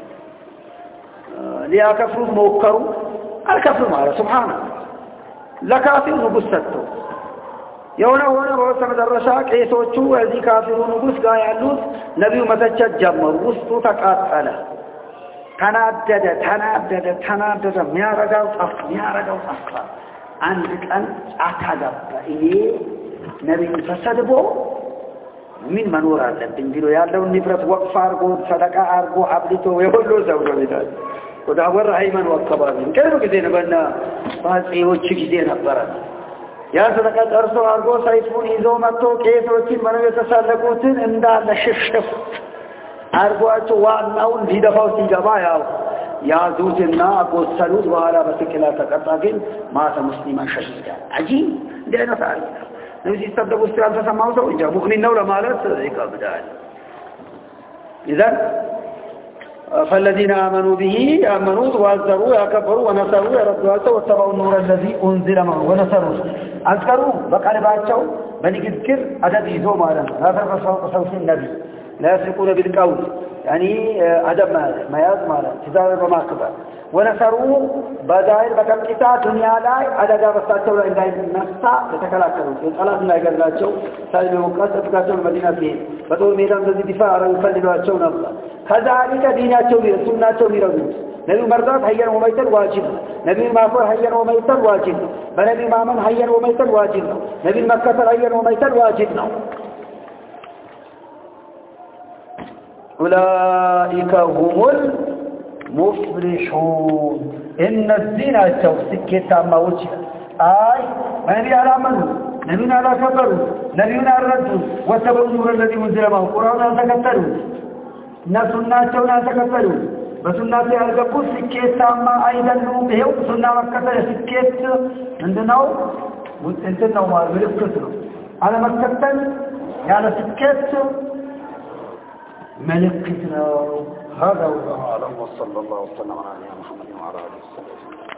ليه كفروا موكروا الكفر معه سبحانه لكافر قصته يونا هنا بوسم الرشاق يسوچو هذه كافرون نقص قا يعلوت نبي متجد جمر وسطو تقاتل تنادد تنادد تنادد ميارغاو طف ميارغاو طف عند كان اعتذب إيه نبي فسدبو من منور አለብኝ ቢሎ ያለው ንብረት ወቅፍ አርጎ ሰደቃ አርጎ አብልቶ የሁሉ ሰው ይላል ወዳወር ሃይማን ወከባቢ ከሩ ጊዜ ነበርና ባጽዮች ጊዜ ነበር ያ ሰደቃ ጠርሶ አርጎ ሳይፉን ይዞ መጥቶ ቄሶችን መነው የተሳለቁትን እንዳለ ሽፍሽፍ አርጓቸው ዋናውን ሊደፋው ሲገባ ያው ያዙትና አቆሰሉት በኋላ በትክክል ተቀጣ ግን ማተ ሙስሊማን ሸሂዳ አጂ እንደና ታሪክ نبي يستبدأ باستلام تسمعه سوء إن جاء مؤمن نولا مالت يقابدان إذن فالذين آمنوا به آمنوا وعزروا يكفروا ونصروا يردوا واتبعوا النور الذي أنزل معه ونصروا أذكروا بقى لبعضهم بني كذكر عدد يزوم على لا ترفع صوت النبي لا يسرقون بالقول يعني عدد ما يزمع تزاوي بما كبر ونصروا بدائر بكمكتا دنيا لاي عدد بستاتوا لإن دائم نفسا يتكلاكروا الصلاة لا يقرلاቸው سالم وقت أفكاتوا المدينة فيه بطور ميدان ذي دفاع يفللوا نفسا كذلك ديناتهم سناتهم يردون نبي مرضات حيا وميتا واجب نبي مافور حيا وميتا واجب بنبي مامن حيا وميتا واجب نبي مكة حيا وميتا واجب أولئك هم المفلحون إن الدين التوسكت ما وجه آي نبي على منه نبي على كفروا نبي على الرد واتبعوا النور الذي منزل معه قرآن تكتلوا نسناتهم تكتلوا بسنات القبول سكت ما أيضا نوم بهو سنة مكة سكت عندنا وانتنا وما بلفكتنا على مكة يعني سكت ملكتنا هذا والله أعلم وصلى الله وسلم على محمد وعلى آله وصحبه